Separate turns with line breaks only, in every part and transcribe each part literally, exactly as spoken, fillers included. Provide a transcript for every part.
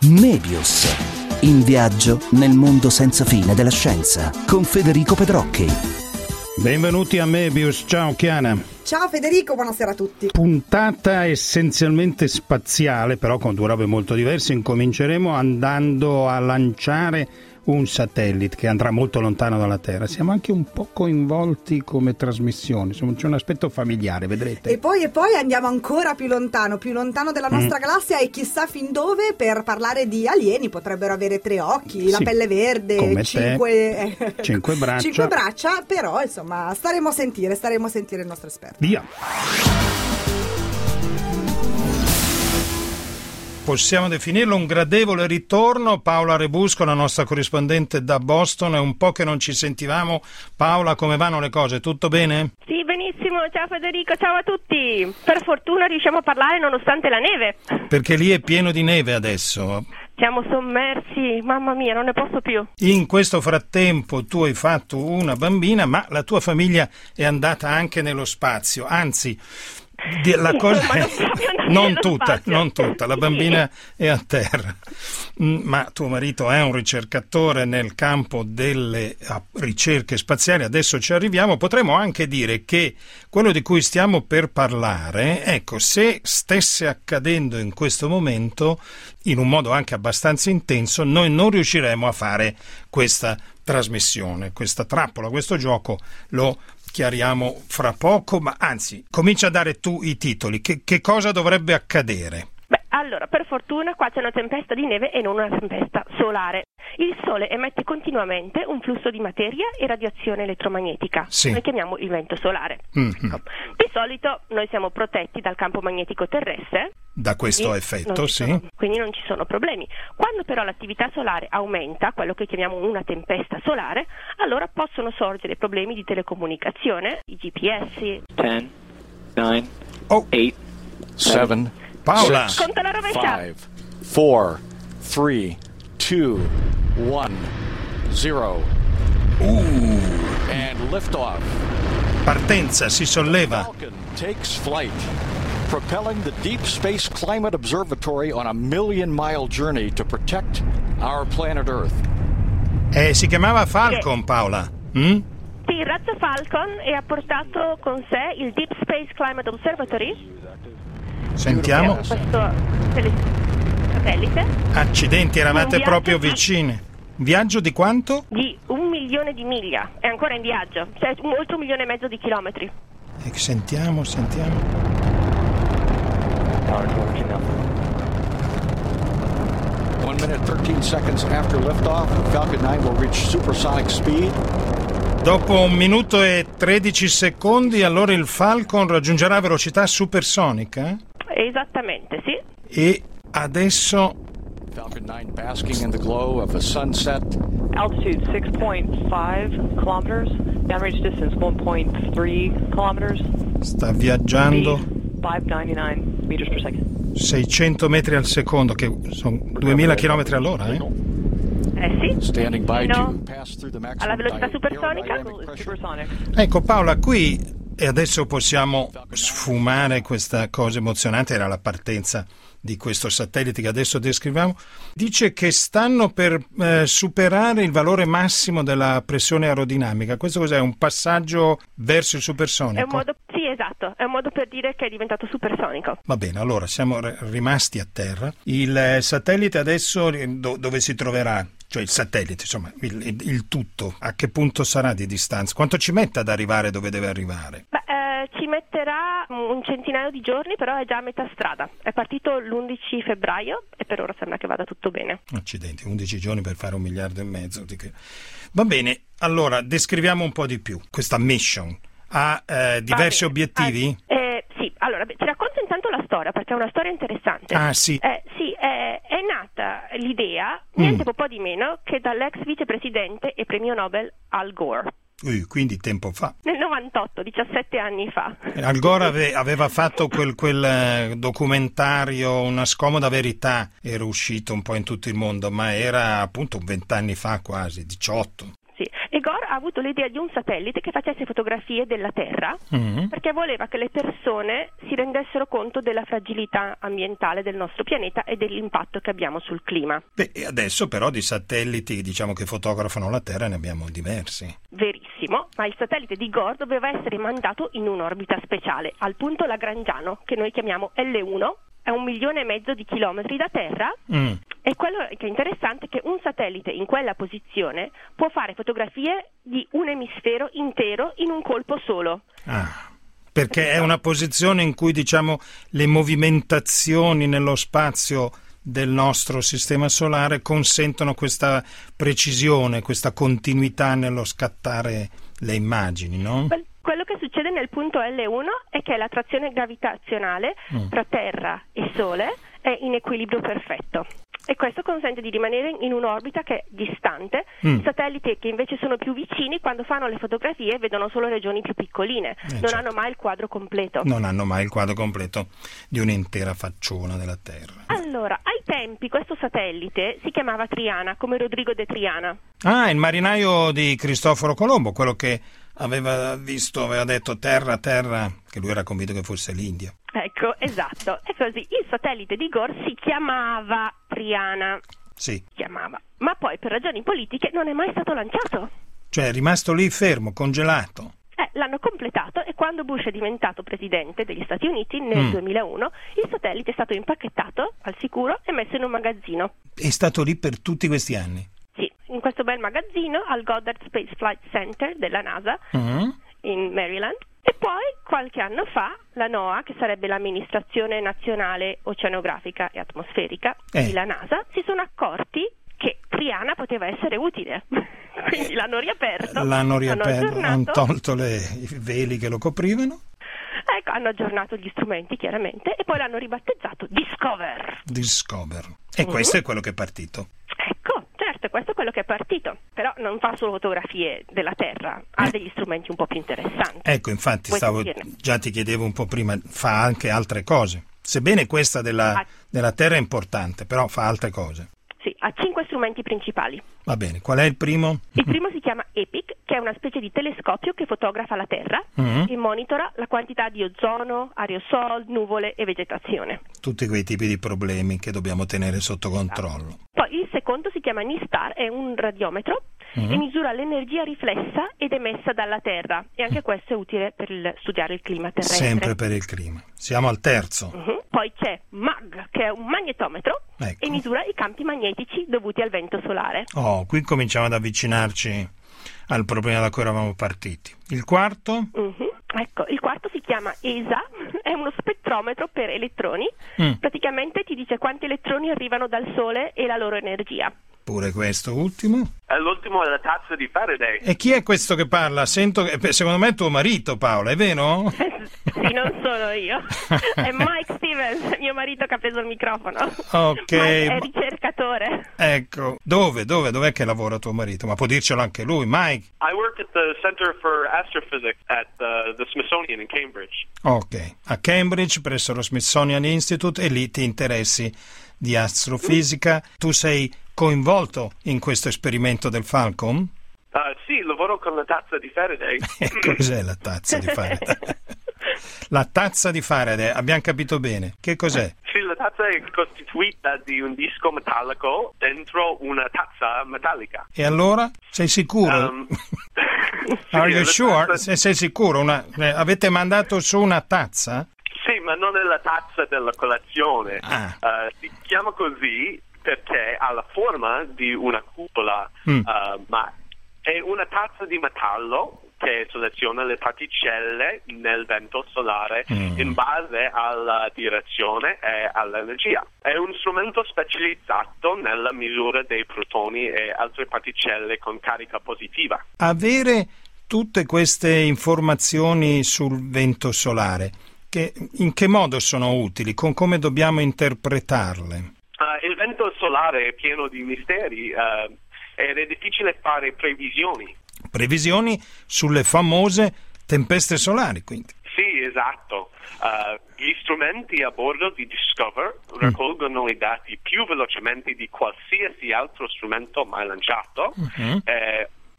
Mebius. In viaggio nel mondo senza fine della scienza con Federico Pedrocchi.
Benvenuti a Mebius. Ciao Chiara.
Ciao Federico, buonasera a tutti.
Puntata essenzialmente spaziale, però con due robe molto diverse. Incominceremo andando a lanciare un satellite che andrà molto lontano dalla Terra. Siamo anche un po' coinvolti come trasmissione, insomma c'è un aspetto familiare, vedrete.
E poi, e poi andiamo ancora più lontano, più lontano della nostra
mm.
galassia e chissà fin dove, per parlare di alieni. Potrebbero avere tre occhi, la
sì,
pelle verde,
come
cinque...
cinque braccia.
cinque braccia, però insomma staremo a sentire, staremo a sentire il nostro esperto.
Via! Possiamo definirlo un gradevole ritorno. Paola Rebusco, la nostra corrispondente da Boston, è un po' che non ci sentivamo. Paola, come vanno le cose? Tutto bene?
Sì, benissimo. Ciao Federico, ciao a tutti. Per fortuna riusciamo a parlare nonostante la neve.
Perché lì è pieno di neve adesso.
Siamo sommersi, mamma mia, non ne posso più.
In questo frattempo tu hai fatto una bambina, ma la tua famiglia è andata anche nello spazio, anzi... La
sì,
cosa
ma
non,
non,
non tutta,
spazio.
non tutta, la bambina è a terra, ma tuo marito è un ricercatore nel campo delle ricerche spaziali, adesso ci arriviamo. Potremmo anche dire che quello di cui stiamo per parlare, ecco, se stesse accadendo in questo momento, in un modo anche abbastanza intenso, noi non riusciremo a fare questa trasmissione, questa trappola, questo gioco lo chiariamo fra poco, ma anzi, comincia a dare tu i titoli. Che, che cosa dovrebbe accadere?
Beh, allora, per fortuna qua c'è una tempesta di neve e non una tempesta solare. Il Sole emette continuamente un flusso di materia e radiazione elettromagnetica.
Sì.
Noi chiamiamo il vento solare.
Mm-hmm.
Ecco. Di solito noi siamo protetti dal campo magnetico terrestre.
Da questo effetto, sì.
Sono, quindi non ci sono problemi. Quando però l'attività solare aumenta, quello che chiamiamo una tempesta solare, allora possono sorgere problemi di telecomunicazione, i G P S.
ten, nine,
oh.
eight,
seven,
Paola.
six,
Conta la rovescia.
five, four, three, two, one, zero.
Uh.
And liftoff.
Partenza, si solleva.
Falcon takes flight, propelling the Deep Space Climate Observatory on a million-mile journey to protect our planet Earth.
Eh, si chiamava Falcon, Paola. Mm?
Sì, il razzo Falcon e ha portato con sé il Deep Space Climate Observatory.
Sentiamo.
Questo satellite.
Accidenti, eravate
Un viaggio
proprio
di-
vicine. Viaggio di quanto?
Di un milione di miglia, è ancora in viaggio, cioè oltre un milione e mezzo di chilometri.
Eh, sentiamo, sentiamo.
One minute, thirteen seconds after liftoff, Falcon nine will reach supersonic speed.
Dopo un minuto e tredici secondi, allora il Falcon raggiungerà velocità supersonica?
Esattamente, sì.
E adesso...
Falcon nine basking in the glow of a sunset.
Altitude six point five kilometers. Downrange distance one point three kilometers.
sta viaggiando
five ninety-nine meters per second.
seicento metri al secondo, che sono duemila chilometri all'ora, eh?
Eh sì.
Standing by
No.
to pass through the maximum
Alla velocità
dy-
supersonica?
aerodynamic pressure.
Supersonic.
Ecco Paola, qui, e adesso possiamo sfumare questa cosa emozionante, era la partenza di questo satellite che adesso descriviamo, dice che stanno per eh, superare il valore massimo della pressione aerodinamica. Questo cos'è? Un passaggio verso il supersonico?
È un modo, sì, esatto, è un modo per dire che è diventato supersonico.
Va bene, allora siamo r- rimasti a terra. Il eh, satellite adesso eh, do- dove si troverà? Cioè il satellite, insomma, il, il, il tutto, a che punto sarà di distanza? Quanto ci mette ad arrivare dove deve arrivare?
Beh, eh, ci metterà un centinaio di giorni, però è già a metà strada. È partito l'undici febbraio e per ora sembra che vada tutto bene.
Accidenti, undici giorni per fare un miliardo e mezzo. Di che... Va bene, allora descriviamo un po' di più questa mission. Ha eh, diversi
bene.
obiettivi?
Ah, eh, sì, allora beh, ti racconto intanto la storia perché è una storia interessante.
Ah sì.
Eh, sì, è, è nata l'idea, niente mm. po' di meno, che dall'ex vicepresidente e premio Nobel Al Gore.
Uh, quindi tempo fa.
Nel novantotto, diciassette anni fa.
Al Gore ave- aveva fatto quel, quel eh, documentario Una scomoda verità, era uscito un po' in tutto il mondo, ma era appunto vent'anni fa quasi, diciotto.
Sì, e Gore ha avuto l'idea di un satellite che facesse fotografie della Terra,
Mm.
perché voleva che le persone si rendessero conto della fragilità ambientale del nostro pianeta e dell'impatto che abbiamo sul clima.
Beh, e adesso però di satelliti, diciamo, che fotografano la Terra ne abbiamo diversi.
Verissimo, ma il satellite di Gore doveva essere mandato in un'orbita speciale, al punto Lagrangiano, che noi chiamiamo L uno, è un milione e mezzo di chilometri da Terra.
Mm.
E quello che è interessante è che un satellite in quella posizione può fare fotografie di un emisfero intero in un colpo solo.
Ah, perché è una posizione in cui, diciamo, le movimentazioni nello spazio del nostro sistema solare consentono questa precisione, questa continuità nello scattare le immagini, no?
Que- Quello che succede nel punto L uno è che l'attrazione gravitazionale
Mm.
tra Terra e Sole è in equilibrio perfetto. E questo consente di rimanere in un'orbita che è distante.
Mm.
I satelliti che invece sono più vicini, quando fanno le fotografie, vedono solo regioni più piccoline, non
certo.
hanno mai il quadro completo.
Non hanno mai il quadro completo di un'intera facciona della Terra.
Allora, ai tempi questo satellite si chiamava Triana, come Rodrigo de Triana.
Ah, il marinaio di Cristoforo Colombo, quello che aveva visto, aveva detto terra, terra, che lui era convinto che fosse l'India.
Ecco, esatto. E così il satellite di Gore si chiamava Triana.
Sì,
Si chiamava. Ma poi per ragioni politiche non è mai stato lanciato.
cioè è rimasto lì fermo, congelato.
Eh, l'hanno completato e quando Bush è diventato presidente degli Stati Uniti nel
Mm.
duemilauno, il satellite è stato impacchettato al sicuro e messo in un magazzino.
È stato lì per tutti questi anni.
Sì, in questo bel magazzino al Goddard Space Flight Center della NASA
Mm.
in Maryland. E poi qualche anno fa la NOAA, che sarebbe l'amministrazione nazionale oceanografica e atmosferica
Eh.
della NASA, si sono accorti che Triana poteva essere utile. Quindi l'hanno riaperto.
L'hanno riaperto, hanno
aggiornato.
tolto le, i veli che lo coprivano.
Ecco, hanno aggiornato gli strumenti chiaramente e poi l'hanno ribattezzato Discover.
Discover. E
Mhm.
questo è quello che è partito.
Ecco, certo, questo è quello che è partito. Però non fa solo fotografie della Terra, ha degli strumenti un po' più interessanti.
Ecco, infatti,
Vuoi
stavo,
sentirne?
già ti chiedevo un po' prima, fa anche altre cose. Sebbene questa della,
Ah.
della Terra è importante, però fa altre cose.
Sì, ha cinque strumenti principali.
Va bene, qual è il primo?
Il primo si chiama EPIC, che è una specie di telescopio che fotografa la Terra
Mhm.
e monitora la quantità di ozono, aerosol, nuvole e vegetazione.
Tutti quei tipi di problemi che dobbiamo tenere sotto controllo.
Poi il secondo si chiama NISTAR, è un radiometro
Mhm.
e misura l'energia riflessa ed emessa dalla Terra e anche questo è utile per il- studiare il clima terrestre.
Sempre per il clima. Siamo al terzo.
Mhm. Poi c'è MAG, che è un magnetometro
Ecco.
e misura i campi magnetici dovuti al vento solare.
Oh, qui cominciamo ad avvicinarci al problema da cui eravamo partiti. Il quarto?
Mhm. Ecco, il quarto si chiama E S A, è uno spettrometro per elettroni,
Mm.
praticamente ti dice quanti elettroni arrivano dal Sole e la loro energia.
Pure questo ultimo.
È l'ultimo è la tazza di Faraday.
E chi è questo che parla? Sento che, beh, secondo me è tuo marito, Paola, è vero?
Sì, non sono io. È Mike Stevens, mio marito che ha preso il microfono.
Ok.
Mike è
ma-
ricercatore.
Ecco, dove, dove, dov'è che lavora tuo marito? Ma può dircelo anche lui, Mike?
I work at the Center for Astrophysics at uh, the Smithsonian in Cambridge.
Ok, a Cambridge, presso lo Smithsonian Institute, e lì ti interessi di astrofisica. Tu sei coinvolto in questo esperimento del Falcon?
Uh, sì, lavoro con la tazza di Faraday.
E cos'è la tazza di Faraday? La tazza di Faraday, abbiamo capito bene. Che cos'è?
Sì, la tazza è costituita di un disco metallico dentro una tazza metallica.
E allora? Sei sicuro?
Um,
Are
sì,
you
la
sure?
tazza-
Se sei sicuro? Una, eh, avete mandato su una tazza?
Sì, ma non è la tazza della colazione.
Ah.
Uh, si chiama così perché ha la forma di una cupola,
Mm.
uh, ma è una tazza di metallo che seleziona le particelle nel vento solare
Mm.
in base alla direzione e all'energia. È un strumento specializzato nella misura dei protoni e altre particelle con carica positiva.
Avere tutte queste informazioni sul vento solare, che, in che modo sono utili? Con come dobbiamo interpretarle?
Uh, il vento solare è pieno di misteri uh, ed è difficile fare previsioni.
Previsioni sulle famose tempeste solari, quindi.
Sì, esatto. Uh, gli strumenti a bordo di Discover raccolgono i dati più velocemente di qualsiasi altro strumento mai lanciato.
Mhm.
Eh,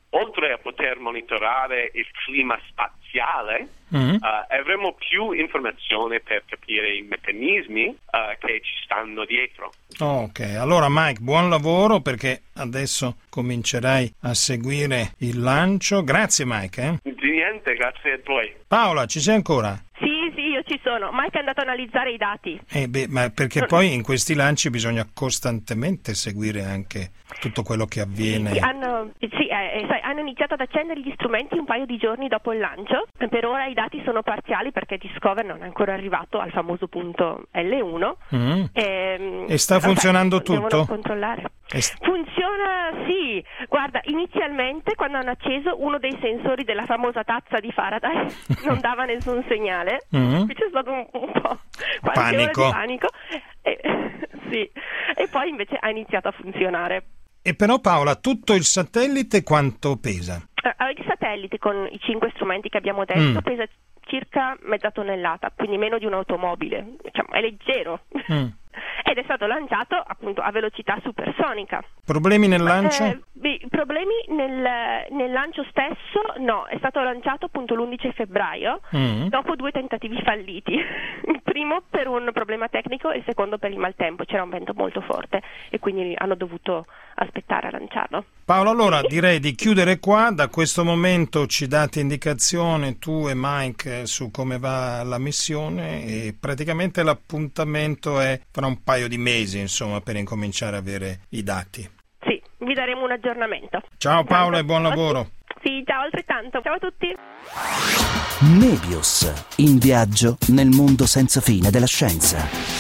oltre a poter monitorare il clima spaziale, mm-hmm. uh, avremo più informazione per capire i meccanismi uh, che ci stanno dietro.
Ok, allora Mike, buon lavoro, perché adesso comincerai a seguire il lancio. Grazie Mike. Eh?
Di niente, grazie a voi.
Paola, ci sei ancora?
Sì, sì, io ci sono. Mike è andato a analizzare i dati.
Eh beh, ma perché poi in questi lanci bisogna costantemente seguire anche tutto quello che avviene.
Sì, hanno, sì, eh, sai, hanno iniziato ad accendere gli strumenti un paio di giorni dopo il lancio. Per ora i dati sono parziali perché Discover non è ancora arrivato al famoso punto L uno. Mm. E,
e sta funzionando
sai,
tutto?
Devono controllare.
St-
Funziona, sì. Guarda, inizialmente quando hanno acceso uno dei sensori della famosa tazza di Faraday non dava nessun segnale. Mm-hmm. Qui c'è stato un, un po'
panico.
Ore di panico. E, sì. E poi invece ha iniziato a funzionare.
E però Paola, tutto il satellite quanto pesa?
Uh, il satellite con i cinque strumenti che abbiamo detto mm. pesa circa mezza tonnellata, quindi meno di un'automobile, diciamo, è leggero. Mm. Ed è stato lanciato appunto a velocità supersonica.
Problemi nel lancio?
Eh, beh, problemi nel, nel lancio stesso no, è stato lanciato appunto l'undici febbraio mm. dopo due tentativi falliti. Il primo per un problema tecnico e il secondo per il maltempo, c'era un vento molto forte e quindi hanno dovuto aspettare a lanciarlo.
Paolo, allora direi di chiudere qua. Da questo momento ci date indicazione tu e Mike su come va la missione e praticamente l'appuntamento è fra un paio di mesi, insomma, per incominciare a avere i dati.
Sì, vi daremo un aggiornamento.
Ciao Paolo e buon lavoro.
Sì, ciao altrettanto. Ciao a tutti.
Nebius, in viaggio nel mondo senza fine della scienza.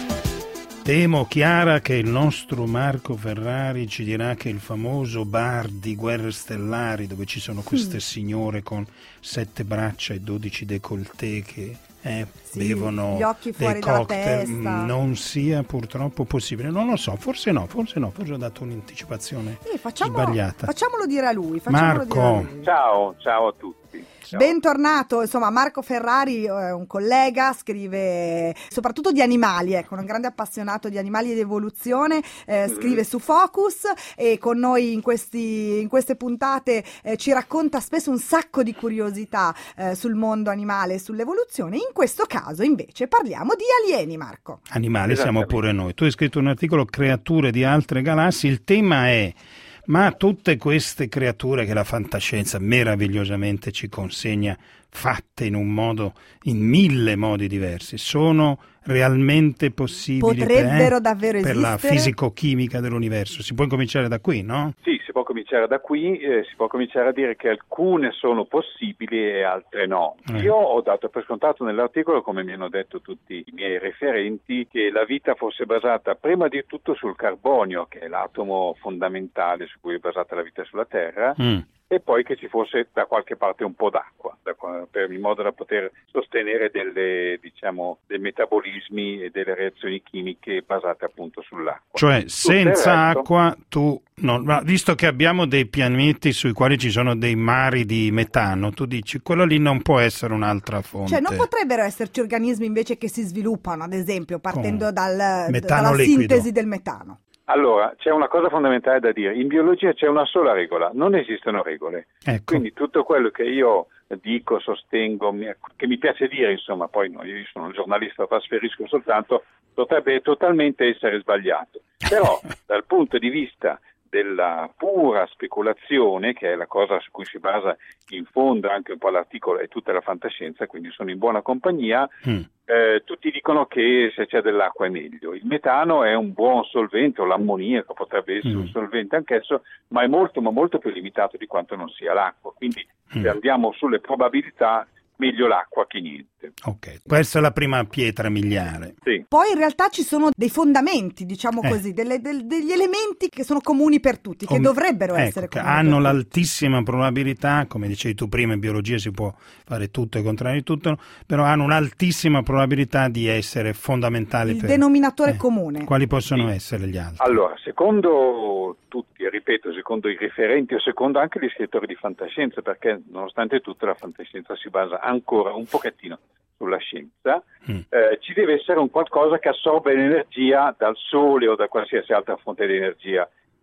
Temo, Chiara, che il nostro Marco Ferrari ci dirà che il famoso bar di Guerre Stellari, dove ci sono queste mm. signore con sette braccia e dodici décolleté che eh,
sì,
bevono
gli occhi fuori
dei cocktail,
testa.
Non sia purtroppo possibile. Non lo so, forse no, forse no, forse ho dato un'anticipazione
eh, facciamo,
sbagliata.
Facciamolo dire a lui.
Marco.
Dire a lui.
Ciao, ciao a tutti. Ciao.
Bentornato, insomma Marco Ferrari è un collega, scrive soprattutto di animali, ecco, un grande appassionato di animali ed evoluzione, eh, scrive su Focus e con noi in, questi, in queste puntate eh, ci racconta spesso un sacco di curiosità eh, sul mondo animale e sull'evoluzione. In questo caso invece parliamo di alieni, Marco.
Animali siamo pure noi. Tu hai scritto un articolo Creature di altre galassie, il tema è: ma tutte queste creature che la fantascienza meravigliosamente ci consegna, fatte in un modo, in mille modi diversi, sono realmente possibili?
Potrebbero
per,
davvero
per
esistere?
La fisico-chimica dell'universo? Si può incominciare da qui, no?
Sì, si può cominciare da qui, eh, si può cominciare a dire che alcune sono possibili e altre no. Eh. Io ho dato per scontato nell'articolo, come mi hanno detto tutti i miei referenti, che la vita fosse basata prima di tutto sul carbonio, che è l'atomo fondamentale su cui è basata la vita sulla Terra, mm. e poi che ci fosse da qualche parte un po' d'acqua, da, per, in modo da poter sostenere delle, diciamo, dei metabolismi e delle reazioni chimiche basate appunto sull'acqua.
Cioè,
Tutto
senza
resto,
acqua tu no, visto che abbiamo dei pianeti sui quali ci sono dei mari di metano, tu dici quello lì non può essere un'altra fonte.
Cioè, non potrebbero esserci organismi invece che si sviluppano, ad esempio, partendo dal,
dalla
liquido. Sintesi del metano?
Allora, c'è una cosa fondamentale da dire. In biologia c'è una sola regola, non esistono regole.
Ecco.
Quindi tutto quello che io dico, sostengo, che mi piace dire, insomma, poi no, io sono un giornalista, lo trasferisco soltanto, potrebbe totalmente essere sbagliato. Però, dal punto di vista della pura speculazione, che è la cosa su cui si basa in fondo anche un po' l'articolo e tutta la fantascienza, quindi sono in buona compagnia, mm. eh, tutti dicono che se c'è dell'acqua è meglio. Il metano è un buon solvente, o l'ammoniaco potrebbe essere mm. un solvente anch'esso, ma è molto ma molto più limitato di quanto non sia l'acqua. Quindi mm. se andiamo sulle probabilità, meglio l'acqua che niente.
Ok, questa è la prima pietra miliare.
Sì.
Poi in realtà ci sono dei fondamenti, diciamo
eh.
così, delle, del, degli elementi che sono comuni per tutti,
Com-
che dovrebbero
ecco,
essere
che
comuni.
Hanno
per
l'altissima probabilità, come dicevi tu prima, in biologia si può fare tutto e contrario di tutto, però hanno un'altissima probabilità di essere fondamentali.
Il
per...
denominatore
eh.
comune.
Quali possono
sì.
essere gli altri?
Allora, secondo tutti, ripeto, secondo i referenti o secondo anche gli scrittori di fantascienza, perché nonostante tutto la fantascienza si basa ancora un pochettino sulla scienza, mm. eh, ci deve essere un qualcosa che assorbe l'energia dal sole o da qualsiasi altra fonte di energia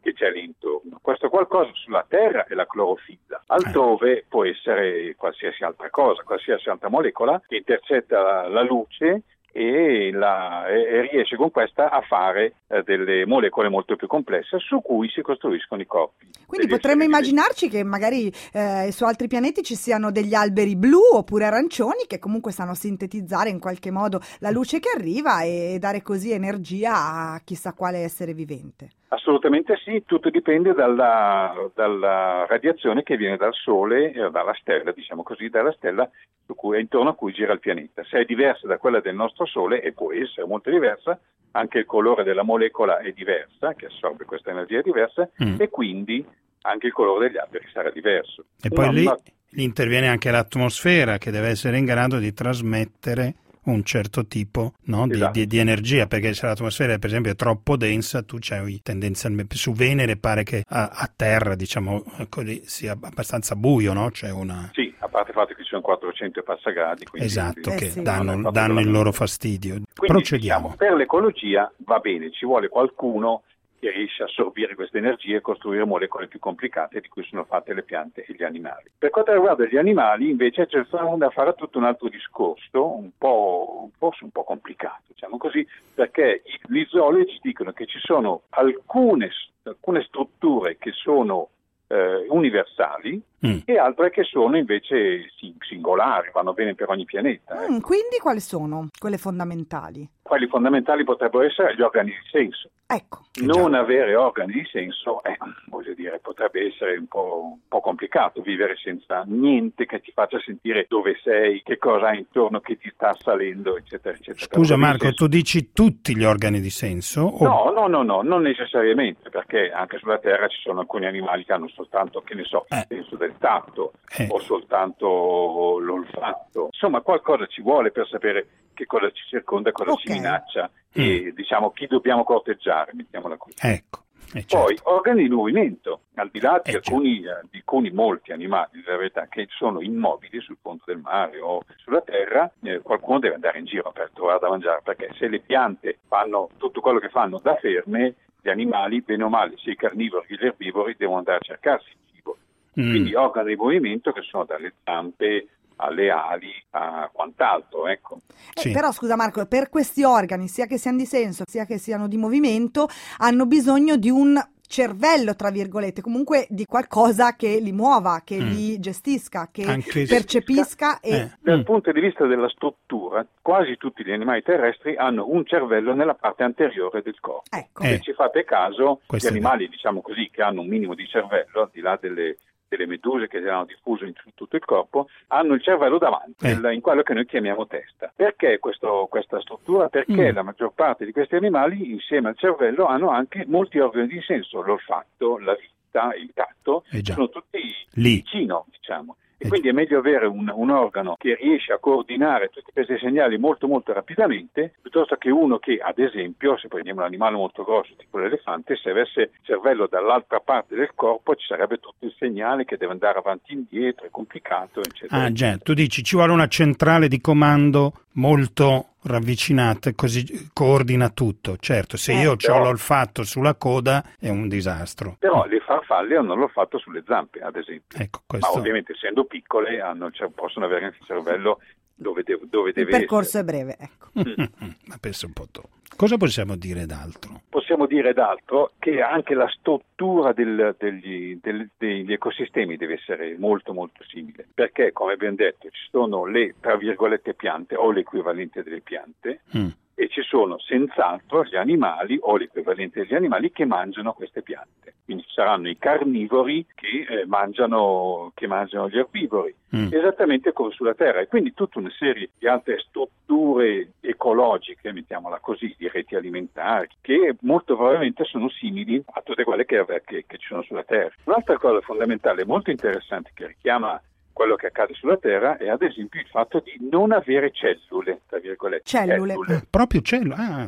che c'è lì intorno. Questo qualcosa sulla Terra è la clorofilla, altrove può essere qualsiasi altra cosa, qualsiasi altra molecola che intercetta la, la luce e, la, e riesce con questa a fare eh, delle molecole molto più complesse su cui si costruiscono i corpi.
Quindi potremmo immaginarci che magari eh, su altri pianeti ci siano degli alberi blu oppure arancioni che comunque sanno a sintetizzare in qualche modo la luce che arriva e dare così energia a chissà quale essere vivente.
Assolutamente sì, tutto dipende dalla, dalla radiazione che viene dal Sole, eh, dalla stella, diciamo così, dalla stella su cui, intorno a cui gira il pianeta. Se è diversa da quella del nostro Sole, e può essere molto diversa, anche il colore della molecola è diversa, che assorbe questa energia è diversa, mm. e quindi anche il colore degli alberi sarà diverso.
E poi
no,
lì
ma...
interviene anche l'atmosfera, che deve essere in grado di trasmettere un certo tipo, no, di,
esatto.
di, di energia, perché se l'atmosfera per esempio è troppo densa, tu c'hai tendenzialmente su Venere pare che a, a terra, diciamo così, sia abbastanza buio, no? C'è una...
Sì, a parte il fatto che ci sono quattrocento e passa gradi, quindi
esatto,
eh
che
sì.
danno, danno il loro fastidio.
Quindi,
procediamo.
Diciamo, per l'ecologia va bene, ci vuole qualcuno che riesce a assorbire queste energie e costruire molecole più complicate di cui sono fatte le piante e gli animali. Per quanto riguarda gli animali, invece, c'è da fare tutto un altro discorso, un po', forse un po' complicato, diciamo così, perché gli zoologi dicono che ci sono alcune, alcune strutture che sono eh, universali mm. e altre che sono invece singolari, vanno bene per ogni pianeta.
Mm, quindi quali sono quelle fondamentali?
Quelli fondamentali potrebbero essere gli organi di senso.
Ecco.
Non avere organi di senso, eh, voglio dire, potrebbe essere un po', un po' complicato vivere senza niente che ti faccia sentire dove sei, che cosa hai intorno che ti sta salendo, eccetera, eccetera.
Scusa Marco, tu dici tutti gli organi di senso? O...
No, no, no, no, non necessariamente, perché anche sulla Terra ci sono alcuni animali che hanno soltanto, che ne so, il
eh.
senso del tatto
eh.
o soltanto l'olfatto. Insomma, qualcosa ci vuole per sapere che cosa ci circonda, cosa
okay.
ci minaccia
mm.
e diciamo chi dobbiamo corteggiare, mettiamola così.
Ecco. Eh, certo.
Poi organi di movimento, al di là di,
eh,
alcuni, certo. di alcuni molti animali, in verità, che sono immobili sul fondo del mare o sulla terra, eh, qualcuno deve andare in giro per trovare da mangiare, perché se le piante fanno tutto quello che fanno da ferme, gli animali, bene o male, sia i carnivori che gli erbivori, devono andare a cercarsi il cibo. Mm. Quindi organi di movimento che sono dalle zampe alle ali, a quant'altro, ecco.
Eh,
sì.
Però scusa Marco, per questi organi, sia che siano di senso, sia che siano di movimento, hanno bisogno di un cervello, tra virgolette, comunque di qualcosa che li muova, che mm. li gestisca, che
Anche
percepisca. E...
Eh.
Dal
mm.
punto di vista della struttura, quasi tutti gli animali terrestri hanno un cervello nella parte anteriore del corpo.
Ecco.
Se
Eh.
ci fate caso,
Questo
gli animali, diciamo così, che hanno un minimo di cervello, al di là delle delle meduse che hanno diffuso in tutto il corpo, hanno il cervello davanti,
eh.
in quello che noi chiamiamo testa. Perché questo, questa struttura? Perché
mm.
la maggior parte di questi animali, insieme al cervello, hanno anche molti organi di senso, l'olfatto, la vista, il tatto,
eh
sono tutti
lì
vicino, diciamo. E
eh
quindi è meglio avere un, un organo che riesce a coordinare tutti questi segnali molto molto rapidamente, piuttosto che uno che, ad esempio, se prendiamo un animale molto grosso tipo l'elefante, se avesse il cervello dall'altra parte del corpo ci sarebbe tutto il segnale che deve andare avanti e indietro, è complicato, eccetera.
Ah già, tu dici ci vuole una centrale di comando molto ravvicinata, così coordina tutto. Certo, se
eh,
io
però,
ho l'olfatto sulla coda è un disastro.
Però le farfalle hanno l'olfatto sulle zampe, ad esempio.
Ecco, questo...
Ma ovviamente essendo piccole hanno, cioè, possono avere anche il cervello dove, de- dove deve
essere. Il percorso
essere.
è breve, ecco.
Ma penso un po' tu. Cosa possiamo dire d'altro?
Possiamo dire d'altro che anche la struttura del, degli, del, degli ecosistemi deve essere molto molto simile, perché come abbiamo detto ci sono le tra virgolette piante o l'equivalente delle piante mm. e ci sono senz'altro gli animali o l'equivalente degli animali che mangiano queste piante. Quindi ci saranno i carnivori che, eh, mangiano, che mangiano gli erbivori, mm. esattamente come sulla Terra, e quindi tutta una serie di altre strutture ecologiche, mettiamola così, di reti alimentari, che molto probabilmente sono simili a tutte quelle che, che, che ci sono sulla Terra. Un'altra cosa fondamentale, molto interessante, che richiama quello che accade sulla Terra è ad esempio il fatto di non avere cellule, tra virgolette.
Cellule.
Ah, proprio cellule? Ah.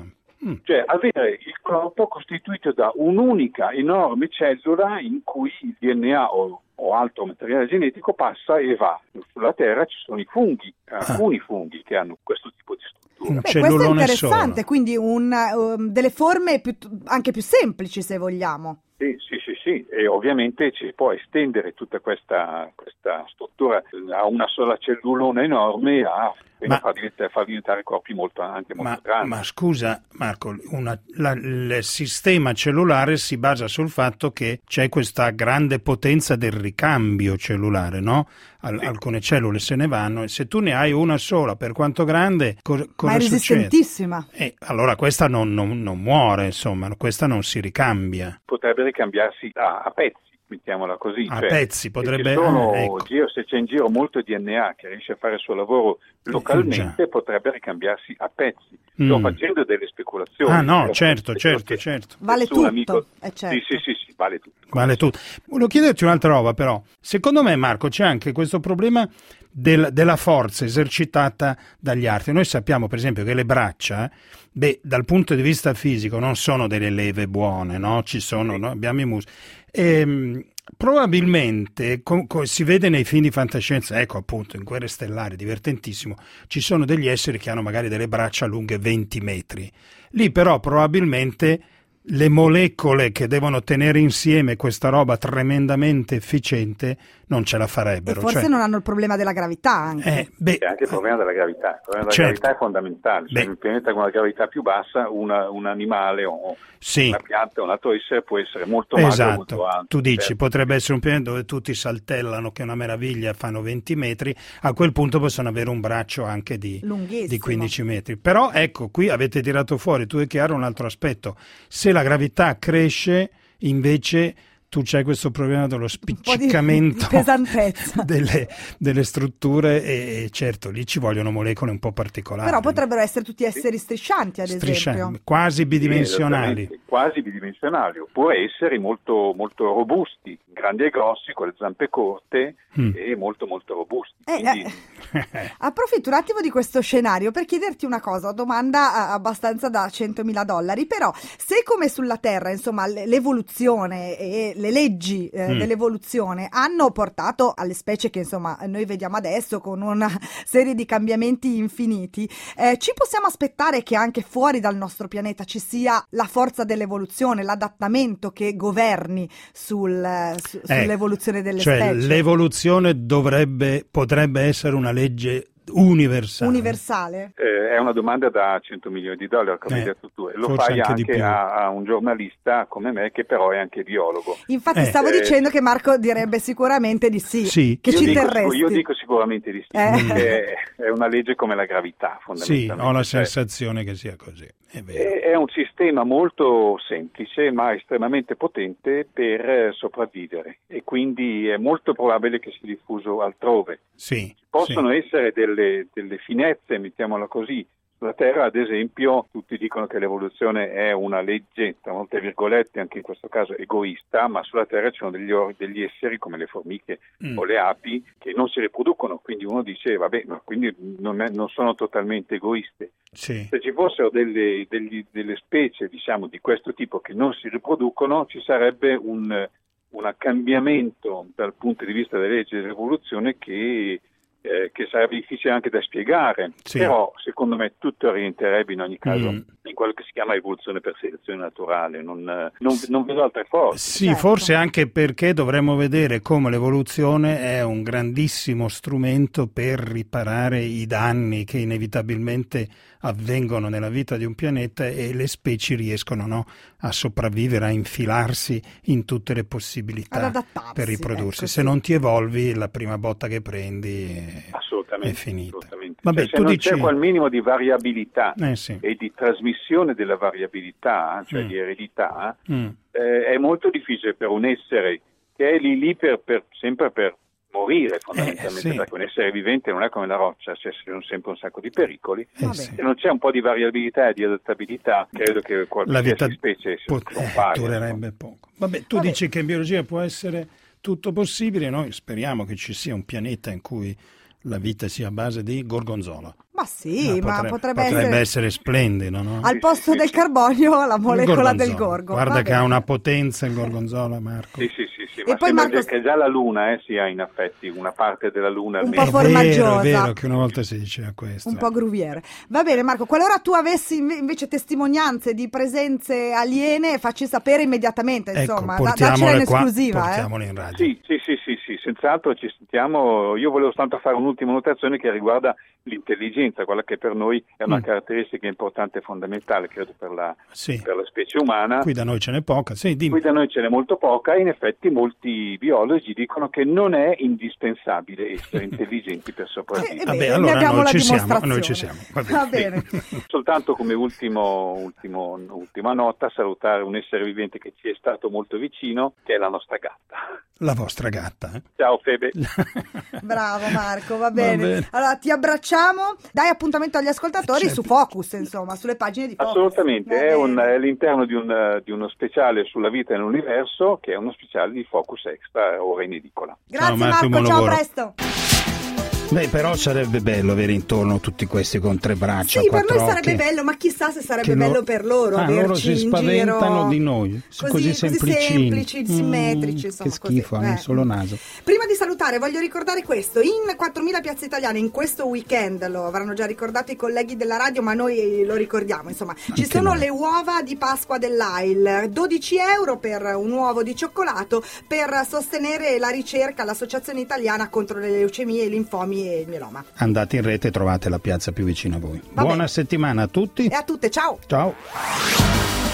Mm. Cioè avere il corpo costituito da un'unica enorme cellula in cui il D N A o, o altro materiale genetico passa e va. Sulla Terra ci sono i funghi, ah. alcuni funghi che hanno questo tipo di struttura.
Beh, questo è interessante, solo. Quindi un, um, delle forme più, anche più semplici, se vogliamo.
Sì, sì, sì, sì, e ovviamente ci può estendere tutta questa, questa struttura a una sola cellulona enorme a ma, far, diventare, far diventare corpi molto, anche molto
ma,
grandi.
Ma scusa Marco, una, la, il sistema cellulare si basa sul fatto che c'è questa grande potenza del ricambio cellulare, no? Al, sì. Alcune cellule se ne vanno e se tu ne hai una sola, per quanto grande, co- cosa
ma è
succede?
resistentissima.
Eh, allora questa non, non, non muore, insomma, questa non si ricambia.
Potrebbe ricambiarsi a, a pezzi. Mettiamola così,
a
cioè,
pezzi potrebbe
se, sono,
ah, ecco.
giro, se c'è in giro molto D N A che riesce a fare il suo lavoro localmente, eh, potrebbe ricambiarsi a pezzi. Sto mm. facendo delle speculazioni.
Ah no, certo, certo, certo.
Vale tutto.
Amico...
Eh, certo.
Sì, sì, sì, sì, vale tutto.
Vale tutto. Volevo chiederti un'altra roba però. Secondo me, Marco, c'è anche questo problema del, della forza esercitata dagli arti. Noi sappiamo, per esempio, che le braccia, beh, dal punto di vista fisico non sono delle leve buone, no? Ci sono, sì. no? Abbiamo i muscoli. E, probabilmente co- co- si vede nei film di fantascienza, ecco appunto in Guerre Stellari, divertentissimo, ci sono degli esseri che hanno magari delle braccia lunghe venti metri, lì però probabilmente le molecole che devono tenere insieme questa roba tremendamente efficiente non ce la farebbero.
E forse
cioè...
non hanno il problema della gravità anche.
Eh, beh,
C'è anche il problema della gravità. Il problema della
certo.
gravità è fondamentale. Cioè, in un pianeta con una gravità più bassa, una, un animale o
sì.
una pianta o un altro essere può essere molto magro,
esatto.
molto alto.
Tu dici,
certo.
potrebbe essere un pianeta dove tutti saltellano, che è una meraviglia, fanno venti metri, a quel punto possono avere un braccio anche di, di quindici metri. Però ecco, qui avete tirato fuori, tu e Chiaro, un altro aspetto. Se la gravità cresce, invece tu c'hai questo problema dello spiccicamento
di, di
delle, delle strutture e, e certo lì ci vogliono molecole un po' particolari.
Però potrebbero essere tutti esseri striscianti, ad
Striscianti,
esempio.
quasi bidimensionali.
Sì, quasi bidimensionali, oppure esseri molto, molto robusti, grandi e grossi, con le zampe corte mm. e molto molto robusti.
Eh,
Quindi...
eh, approfitto un attimo di questo scenario per chiederti una cosa, domanda abbastanza da centomila dollari, però se come sulla Terra, insomma, l'evoluzione e le leggi eh, mm. dell'evoluzione hanno portato alle specie che insomma noi vediamo adesso con una serie di cambiamenti infiniti, eh, ci possiamo aspettare che anche fuori dal nostro pianeta ci sia la forza dell'evoluzione, l'adattamento che governi sul, su, eh, sull'evoluzione delle
cioè
specie?
L'evoluzione dovrebbe, potrebbe essere una legge universale.
Universale?
Eh, è una domanda da cento milioni di dollari, come hai
eh,
detto tu, e lo fai anche, anche a, a un giornalista come me che però è anche biologo.
Infatti
eh,
stavo
eh,
dicendo che Marco direbbe sicuramente di sì,
sì.
che
io
ci
dico,
terresti.
Io dico sicuramente di sì,
eh.
perché è una legge come la gravità, fondamentalmente.
Sì, ho la sensazione che sia così. È vero.
È un sistema molto semplice ma estremamente potente per sopravvivere e quindi è molto probabile che sia diffuso altrove.
Sì,
Possono
sì.
essere delle, delle finezze, mettiamola così. Sulla Terra, ad esempio, tutti dicono che l'evoluzione è una legge, tra molte virgolette, anche in questo caso egoista, ma sulla Terra ci sono degli, or- degli esseri come le formiche mm. o le api che non si riproducono, quindi uno dice, vabbè, ma quindi non, è, non sono totalmente egoiste.
Sì.
Se ci fossero delle, degli, delle specie, diciamo, di questo tipo che non si riproducono, ci sarebbe un, un cambiamento dal punto di vista delle leggi dell'evoluzione che... Eh, che sarebbe difficile anche da spiegare,
sì.
però secondo me tutto rientrerebbe in ogni caso
mm.
in quello che si chiama evoluzione per selezione naturale, non, non, non vedo altre forze.
Sì,
certo.
Forse anche perché dovremmo vedere come l'evoluzione è un grandissimo strumento per riparare i danni che inevitabilmente avvengono nella vita di un pianeta e le specie riescono, no, a sopravvivere, a infilarsi in tutte le possibilità per riprodursi.
Ecco,
Se
sì.
non ti evolvi, la prima botta che prendi è,
assolutamente,
è finita.
Assolutamente.
Vabbè,
cioè,
tu
se non
dici...
c'è quel minimo di variabilità
eh, sì.
e di trasmissione della variabilità, cioè
mm.
di eredità,
mm.
eh, è molto difficile per un essere che è lì lì per, per, sempre per morire fondamentalmente,
eh, sì.
perché un essere vivente non è come la roccia, c'è sempre un sacco di pericoli.
Eh,
Se
sì.
non c'è un po' di variabilità e di adattabilità, credo che qualsiasi
la vita
specie
pot-
scompaia,
eh, durerebbe poco. Vabbè, tu
Vabbè.
dici che in biologia può essere tutto possibile, noi speriamo che ci sia un pianeta in cui la vita sia a base di gorgonzola.
Ma sì,
ma,
ma
potrebbe,
potrebbe,
potrebbe essere...
essere
splendido, no?
Al posto del carbonio la molecola del gorgo.
Guarda che ha una potenza il gorgonzola, Marco.
Sì, sì, sì, sì.
E
ma
poi
sembra
Marco...
che già la luna eh, sia in effetti una parte della luna
un
almeno.
po' formaggiosa.
È vero, è vero che una volta si diceva questo.
Un po' gruviere. Va bene Marco, qualora tu avessi invece testimonianze di presenze aliene, facci sapere immediatamente, insomma,
ecco,
daccela in
qua,
esclusiva.
portiamole
eh.
in radio.
Sì, sì, sì, sì, sì, senz'altro ci sentiamo. Io volevo soltanto fare un'ultima notazione che riguarda l'intelligenza, quella che per noi è una mm. caratteristica importante e fondamentale, credo, per la,
sì.
per la specie umana.
Qui da noi ce n'è poca, sì, dimmi.
Qui da noi ce n'è molto poca e in effetti molti biologi dicono che non è indispensabile essere intelligenti per sopravvivere.
Eh,
Vabbè,
bene,
allora
abbiamo
noi
la
ci, siamo,
dimostrazione.
noi ci siamo. Va bene.
Va bene.
Soltanto come ultimo, ultimo, ultima nota, salutare un essere vivente che ci è stato molto vicino, che è la nostra gatta.
La vostra gatta. Eh?
Ciao Febe.
Bravo Marco, va bene.
va bene.
Allora ti abbracciamo, dai appuntamento agli ascoltatori
certo.
su Focus, insomma, sulle pagine di Focus.
Assolutamente, è, un, è all'interno di, un, di uno speciale sulla vita nell'universo, che è uno speciale di Focus Extra, ora in edicola.
Grazie
ciao, Marco,
Marco, ciao, a
lavoro.
presto.
Beh, però sarebbe bello avere intorno tutti questi con tre braccia,
sì, per
quattro
noi sarebbe
occhi.
bello, ma chissà se sarebbe
Che
bello
loro...
per loro.
Ah, loro si spaventano
giro...
di noi,
così,
così semplicini,
così semplici, simmetrici,
mm,
insomma,
che schifo,
così.
hanno
Eh.
solo naso.
Prima di salutare voglio ricordare questo: in quattromila piazze italiane in questo weekend, lo avranno già ricordato i colleghi della radio, ma noi lo ricordiamo, insomma,
Anche
ci sono
noi.
le uova di Pasqua dell'A I L, dodici euro per un uovo di cioccolato per sostenere la ricerca all'Associazione Italiana contro le leucemie, i linfomi e il mieloma.
Andate in rete e trovate la piazza più vicina a voi.
Va
Buona
bene.
settimana a tutti
E a tutte, ciao!
ciao.